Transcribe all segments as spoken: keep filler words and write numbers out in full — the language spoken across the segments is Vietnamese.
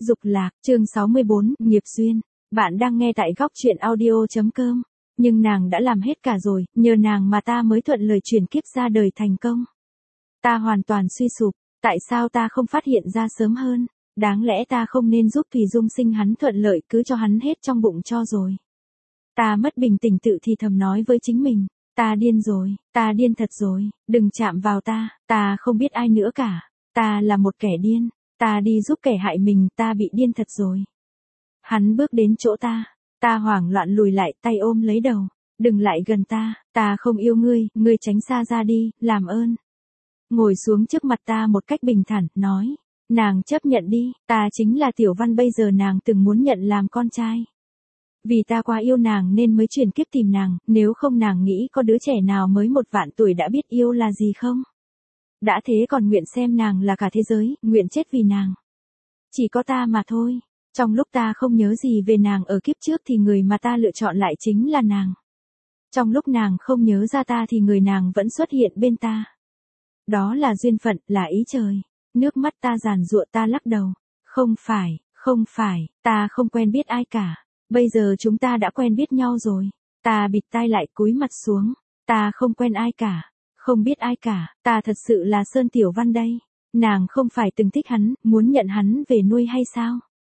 Dục lạc, chương sáu mươi bốn, nghiệp duyên. Bạn đang nghe tại góc truyện audio.com. Nhưng nàng đã làm hết cả rồi, nhờ nàng mà ta mới thuận lời chuyển kiếp ra đời thành công. Ta hoàn toàn suy sụp, tại sao ta không phát hiện ra sớm hơn? Đáng lẽ ta không nên giúp Thùy Dung sinh hắn thuận lợi, cứ cho hắn hết trong bụng cho rồi. Ta mất bình tĩnh tự thì thầm nói với chính mình, ta điên rồi, ta điên thật rồi, đừng chạm vào ta, ta không biết ai nữa cả, ta là một kẻ điên, ta đi giúp kẻ hại mình, ta bị điên thật rồi. Hắn bước đến chỗ ta, ta hoảng loạn lùi lại, tay ôm lấy đầu, đừng lại gần ta, ta không yêu ngươi, ngươi tránh xa ra đi, làm ơn. Ngồi xuống trước mặt ta một cách bình thản, nói, nàng chấp nhận đi, ta chính là Tiểu Văn, bây giờ nàng từng muốn nhận làm con trai. Vì ta quá yêu nàng nên mới chuyển kiếp tìm nàng, nếu không nàng nghĩ có đứa trẻ nào mới một vạn tuổi đã biết yêu là gì không? Đã thế còn nguyện xem nàng là cả thế giới, nguyện chết vì nàng. Chỉ có ta mà thôi. Trong lúc ta không nhớ gì về nàng ở kiếp trước thì người mà ta lựa chọn lại chính là nàng. Trong lúc nàng không nhớ ra ta thì người nàng vẫn xuất hiện bên ta. Đó là duyên phận, là ý trời. Nước mắt ta giàn giụa, ta lắc đầu. Không phải, không phải, ta không quen biết ai cả. Bây giờ chúng ta đã quen biết nhau rồi. Ta bịt tai lại, cúi mặt xuống. Ta không quen ai cả. Không biết ai cả, ta thật sự là Sơn Tiểu Văn đây. Nàng không phải từng thích hắn, muốn nhận hắn về nuôi hay sao?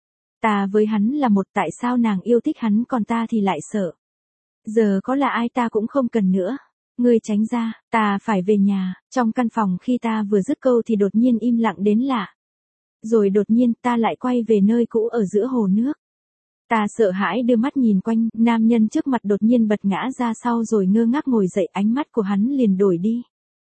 Ta với hắn là một, tại sao nàng yêu thích hắn còn ta thì lại sợ? Giờ có là ai ta cũng không cần nữa. Ngươi tránh ra, ta phải về nhà. Trong căn phòng khi ta vừa dứt câu thì đột nhiên im lặng đến lạ. Rồi đột nhiên ta lại quay về nơi cũ ở giữa hồ nước. Ta sợ hãi đưa mắt nhìn quanh, nam nhân trước mặt đột nhiên bật ngã ra sau rồi ngơ ngác ngồi dậy, ánh mắt của hắn liền đổi đi.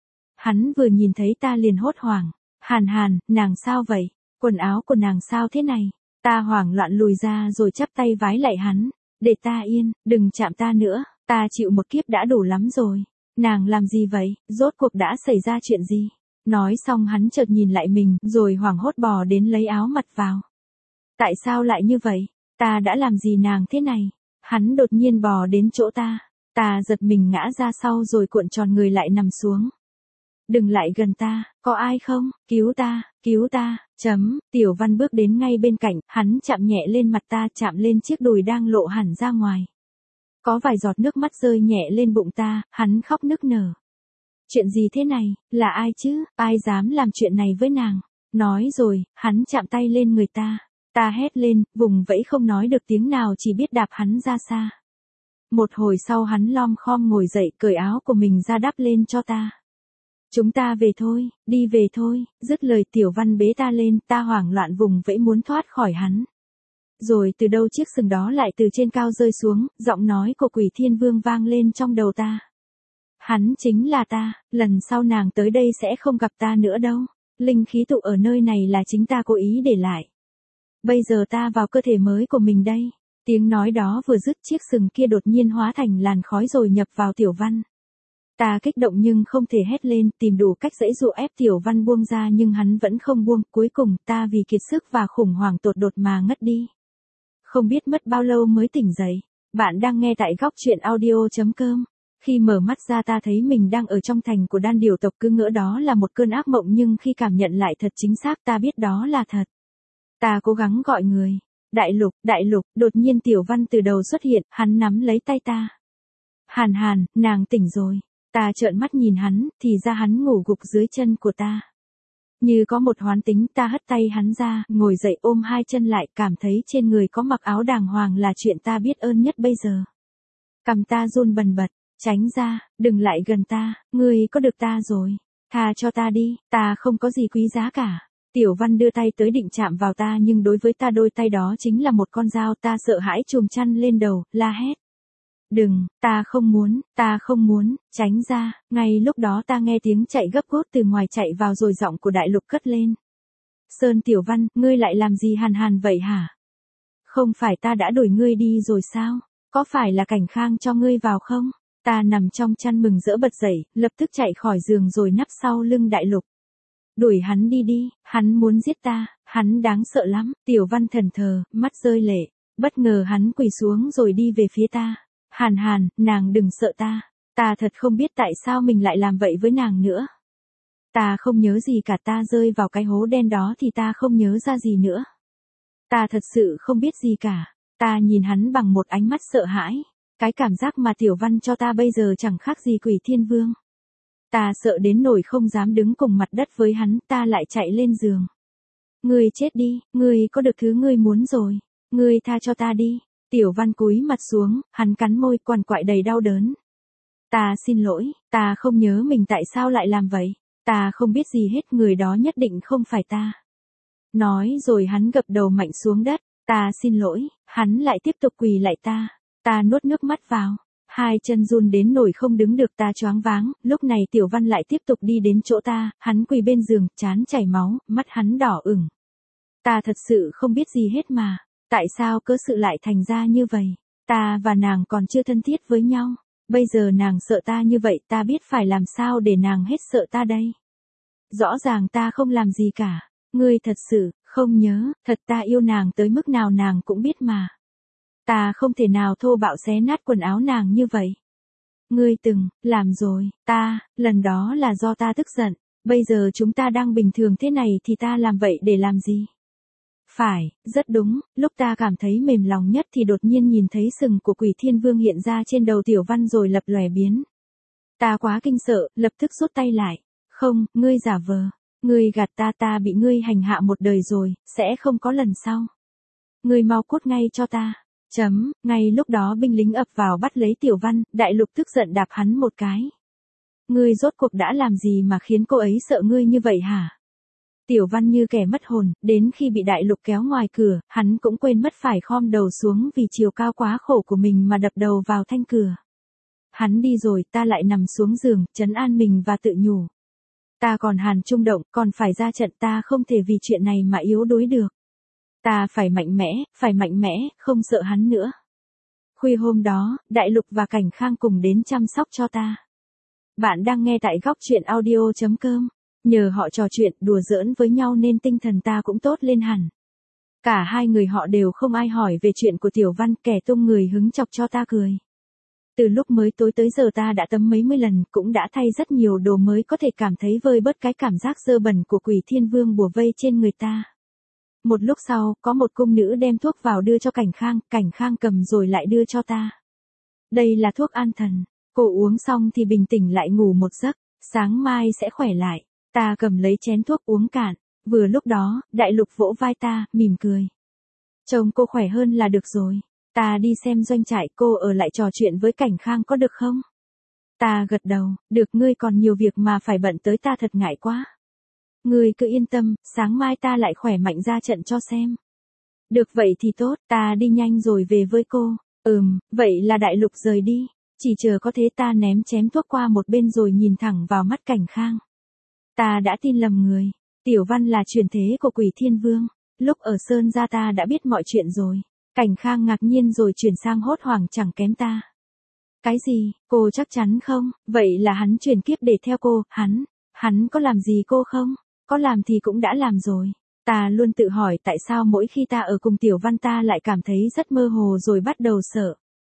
Hắn vừa nhìn thấy ta liền hốt hoảng. Hàn Hàn, nàng sao vậy? Quần áo của nàng sao thế này? Ta hoảng loạn lùi ra rồi chắp tay vái lại hắn. Để ta yên, đừng chạm ta nữa, ta chịu một kiếp đã đủ lắm rồi. Nàng làm gì vậy? Rốt cuộc đã xảy ra chuyện gì? Nói xong hắn chợt nhìn lại mình, rồi hoảng hốt bò đến lấy áo mặc vào. Tại sao lại như vậy? Ta đã làm gì nàng thế này? Hắn đột nhiên bò đến chỗ ta. Ta giật mình ngã ra sau rồi cuộn tròn người lại nằm xuống. Đừng lại gần ta, có ai không? Cứu ta, cứu ta, chấm, Tiểu Văn bước đến ngay bên cạnh, hắn chạm nhẹ lên mặt ta, chạm lên chiếc đùi đang lộ hẳn ra ngoài. Có vài giọt nước mắt rơi nhẹ lên bụng ta, hắn khóc nức nở. Chuyện gì thế này, là ai chứ, ai dám làm chuyện này với nàng? Nói rồi, hắn chạm tay lên người ta. Ta hét lên, vùng vẫy không nói được tiếng nào, chỉ biết đạp hắn ra xa. Một hồi sau hắn lom khom ngồi dậy, cởi áo của mình ra đắp lên cho ta. Chúng ta về thôi, đi về thôi, dứt lời Tiểu Văn bế ta lên, ta hoảng loạn vùng vẫy muốn thoát khỏi hắn. Rồi từ đâu chiếc sừng đó lại từ trên cao rơi xuống, giọng nói của Quỷ Thiên Vương vang lên trong đầu ta. Hắn chính là ta, lần sau nàng tới đây sẽ không gặp ta nữa đâu. Linh khí tụ ở nơi này là chính ta cố ý để lại. Bây giờ ta vào cơ thể mới của mình đây. Tiếng nói đó vừa dứt, chiếc sừng kia đột nhiên hóa thành làn khói rồi nhập vào Tiểu Văn. Ta kích động nhưng không thể hét lên, tìm đủ cách giãy giụa ép Tiểu Văn buông ra nhưng hắn vẫn không buông, cuối cùng ta vì kiệt sức và khủng hoảng tột đột mà ngất đi. Không biết mất bao lâu mới tỉnh dậy. Bạn đang nghe tại góc truyện audio.com. Khi mở mắt ra ta thấy mình đang ở trong thành của Đan Điểu tộc, cứ ngỡ đó là một cơn ác mộng nhưng khi cảm nhận lại thật chính xác ta biết đó là thật. Ta cố gắng gọi người. Đại Lục, Đại Lục, đột nhiên Tiểu Văn từ đầu xuất hiện, hắn nắm lấy tay ta. Hàn Hàn, nàng tỉnh rồi. Ta trợn mắt nhìn hắn, thì ra hắn ngủ gục dưới chân của ta. Như có một hoán tính, ta hất tay hắn ra, ngồi dậy ôm hai chân lại, cảm thấy trên người có mặc áo đàng hoàng là chuyện ta biết ơn nhất bây giờ. Cằm ta run bần bật, tránh ra, đừng lại gần ta, ngươi có được ta rồi. Tha cho ta đi, ta không có gì quý giá cả. Tiểu Văn đưa tay tới định chạm vào ta nhưng đối với ta đôi tay đó chính là một con dao, ta sợ hãi chùm chăn lên đầu, la hét. Đừng, ta không muốn, ta không muốn, tránh ra. Ngay lúc đó ta nghe tiếng chạy gấp gốt từ ngoài chạy vào rồi giọng của Đại Lục cất lên. Sơn Tiểu Văn, ngươi lại làm gì Hàn Hàn vậy hả? Không phải ta đã đuổi ngươi đi rồi sao? Có phải là Cảnh Khang cho ngươi vào không? Ta nằm trong chăn mừng rỡ bật dậy, lập tức chạy khỏi giường rồi nấp sau lưng Đại Lục. Đuổi hắn đi đi, hắn muốn giết ta, hắn đáng sợ lắm. Tiểu Văn thần thờ, mắt rơi lệ. Bất ngờ hắn quỳ xuống rồi đi về phía ta. Hàn Hàn, nàng đừng sợ ta. Ta thật không biết tại sao mình lại làm vậy với nàng nữa. Ta không nhớ gì cả, ta rơi vào cái hố đen đó thì ta không nhớ ra gì nữa. Ta thật sự không biết gì cả. Ta nhìn hắn bằng một ánh mắt sợ hãi. Cái cảm giác mà Tiểu Văn cho ta bây giờ chẳng khác gì Quỷ Thiên Vương. Ta sợ đến nỗi không dám đứng cùng mặt đất với hắn, ta lại chạy lên giường. Ngươi chết đi, ngươi có được thứ ngươi muốn rồi. Ngươi tha cho ta đi. Tiểu Văn cúi mặt xuống, hắn cắn môi quằn quại đầy đau đớn. Ta xin lỗi, ta không nhớ mình tại sao lại làm vậy. Ta không biết gì hết, người đó nhất định không phải ta. Nói rồi hắn gập đầu mạnh xuống đất. Ta xin lỗi, hắn lại tiếp tục quỳ lại ta. Ta nuốt nước mắt vào. Hai chân run đến nỗi không đứng được, ta choáng váng. Lúc này Tiểu Văn lại tiếp tục đi đến chỗ ta. Hắn quỳ bên giường, trán chảy máu, mắt hắn đỏ ửng. Ta thật sự không biết gì hết mà. Tại sao cớ sự lại thành ra như vậy? Ta và nàng còn chưa thân thiết với nhau. Bây giờ nàng sợ ta như vậy, ta biết phải làm sao để nàng hết sợ ta đây. Rõ ràng ta không làm gì cả. Ngươi thật sự, không nhớ, thật ta yêu nàng tới mức nào nàng cũng biết mà. Ta không thể nào thô bạo xé nát quần áo nàng như vậy. Ngươi từng, làm rồi, ta, lần đó là do ta tức giận. Bây giờ chúng ta đang bình thường thế này thì ta làm vậy để làm gì? Phải, rất đúng, lúc ta cảm thấy mềm lòng nhất thì đột nhiên nhìn thấy sừng của Quỷ Thiên Vương hiện ra trên đầu Tiểu Văn rồi lập lòe biến. Ta quá kinh sợ, lập tức rút tay lại. Không, ngươi giả vờ. Ngươi gạt ta, ta bị ngươi hành hạ một đời rồi, sẽ không có lần sau. Ngươi mau cút ngay cho ta. Chấm, ngay lúc đó binh lính ập vào bắt lấy Tiểu Văn, Đại Lục tức giận đạp hắn một cái. Ngươi rốt cuộc đã làm gì mà khiến cô ấy sợ ngươi như vậy hả? Tiểu Văn như kẻ mất hồn, đến khi bị Đại Lục kéo ngoài cửa, hắn cũng quên mất phải khom đầu xuống vì chiều cao quá khổ của mình mà đập đầu vào thanh cửa. Hắn đi rồi, ta lại nằm xuống giường, trấn an mình và tự nhủ. Ta còn Hàn Trung Động, còn phải ra trận, ta không thể vì chuyện này mà yếu đuối được. Ta phải mạnh mẽ, phải mạnh mẽ, không sợ hắn nữa. Khuya hôm đó, Đại Lục và Cảnh Khang cùng đến chăm sóc cho ta. Bạn đang nghe tại góc truyện audio chấm com. Nhờ họ trò chuyện, đùa giỡn với nhau nên tinh thần ta cũng tốt lên hẳn. Cả hai người họ đều không ai hỏi về chuyện của Tiểu Văn, kẻ tung người hứng chọc cho ta cười. Từ lúc mới tối tới giờ ta đã tắm mấy mươi lần, cũng đã thay rất nhiều đồ mới có thể cảm thấy vơi bớt cái cảm giác dơ bẩn của Quỷ Thiên Vương bủa vây trên người ta. Một lúc sau, có một cung nữ đem thuốc vào đưa cho Cảnh Khang, Cảnh Khang cầm rồi lại đưa cho ta. Đây là thuốc an thần, cô uống xong thì bình tĩnh lại ngủ một giấc, sáng mai sẽ khỏe lại. Ta cầm lấy chén thuốc uống cạn, vừa lúc đó, Đại Lục vỗ vai ta, mỉm cười. Trông cô khỏe hơn là được rồi. Ta đi xem doanh trại, cô ở lại trò chuyện với Cảnh Khang có được không? Ta gật đầu, được, ngươi còn nhiều việc mà phải bận tới, ta thật ngại quá. Ngươi cứ yên tâm, sáng mai ta lại khỏe mạnh ra trận cho xem. Được vậy thì tốt, ta đi nhanh rồi về với cô. Ừm, vậy là Đại Lục rời đi. Chỉ chờ có thế ta ném chén thuốc qua một bên rồi nhìn thẳng vào mắt Cảnh Khang. Ta đã tin lầm người. Tiểu Văn là truyền thế của Quỷ Thiên Vương. Lúc ở Sơn Gia ta đã biết mọi chuyện rồi. Cảnh Khang ngạc nhiên rồi chuyển sang hốt hoảng chẳng kém ta. Cái gì, cô chắc chắn không? Vậy là hắn chuyển kiếp để theo cô, hắn, hắn có làm gì cô không? Có làm thì cũng đã làm rồi. Ta luôn tự hỏi tại sao mỗi khi ta ở cùng Tiểu Văn ta lại cảm thấy rất mơ hồ rồi bắt đầu sợ.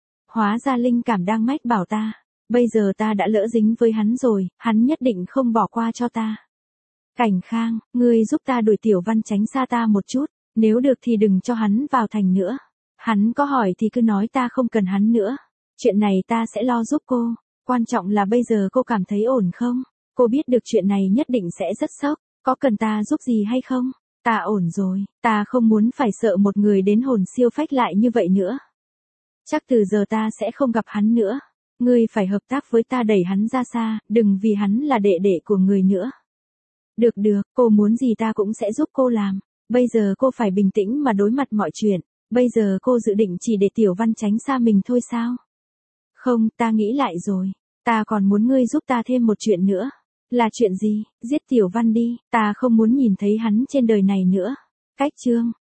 Hóa ra linh cảm đang mách bảo ta. Bây giờ ta đã lỡ dính với hắn rồi, hắn nhất định không bỏ qua cho ta. Cảnh Khang, ngươi giúp ta đuổi Tiểu Văn tránh xa ta một chút, nếu được thì đừng cho hắn vào thành nữa. Hắn có hỏi thì cứ nói ta không cần hắn nữa. Chuyện này ta sẽ lo giúp cô. Quan trọng là bây giờ cô cảm thấy ổn không? Cô biết được chuyện này nhất định sẽ rất sốc. Có cần ta giúp gì hay không? Ta ổn rồi, ta không muốn phải sợ một người đến hồn siêu phách lại như vậy nữa. Chắc từ giờ ta sẽ không gặp hắn nữa. Ngươi phải hợp tác với ta đẩy hắn ra xa, đừng vì hắn là đệ đệ của người nữa. Được được, cô muốn gì ta cũng sẽ giúp cô làm. Bây giờ cô phải bình tĩnh mà đối mặt mọi chuyện. Bây giờ cô dự định chỉ để Tiểu Văn tránh xa mình thôi sao? Không, ta nghĩ lại rồi. Ta còn muốn ngươi giúp ta thêm một chuyện nữa. Là chuyện gì? Giết Tiểu Văn đi, ta không muốn nhìn thấy hắn trên đời này nữa. Cách chương.